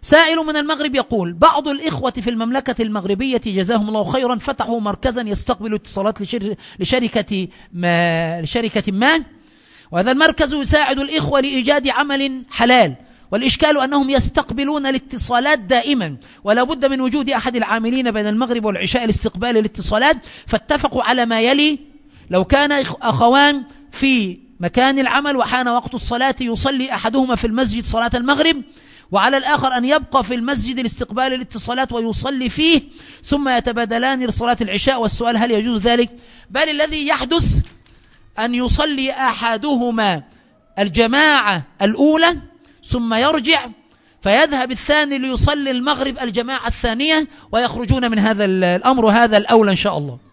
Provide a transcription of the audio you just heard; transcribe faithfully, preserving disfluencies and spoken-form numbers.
سائل من المغرب يقول: بعض الإخوة في المملكة المغربية جزاهم الله خيرا فتحوا مركزا يستقبل اتصالات لشر... لشركة ما... لشركة ما، وهذا المركز يساعد الإخوة لإيجاد عمل حلال، والإشكال أنهم يستقبلون الاتصالات دائما، ولا بد من وجود أحد العاملين بين المغرب والعشاء لاستقبال الاتصالات، فاتفقوا على ما يلي: لو كان أخوان في مكان العمل وحان وقت الصلاة يصلي أحدهما في المسجد صلاة المغرب، وعلى الآخر أن يبقى في المسجد لاستقبال الاتصالات ويصلي فيه، ثم يتبادلان لصلاة العشاء. والسؤال: هل يجوز ذلك؟ بل الذي يحدث أن يصلي أحدهما الجماعة الأولى ثم يرجع فيذهب الثاني ليصلي المغرب الجماعة الثانية، ويخرجون من هذا الأمر، هذا الأولى إن شاء الله.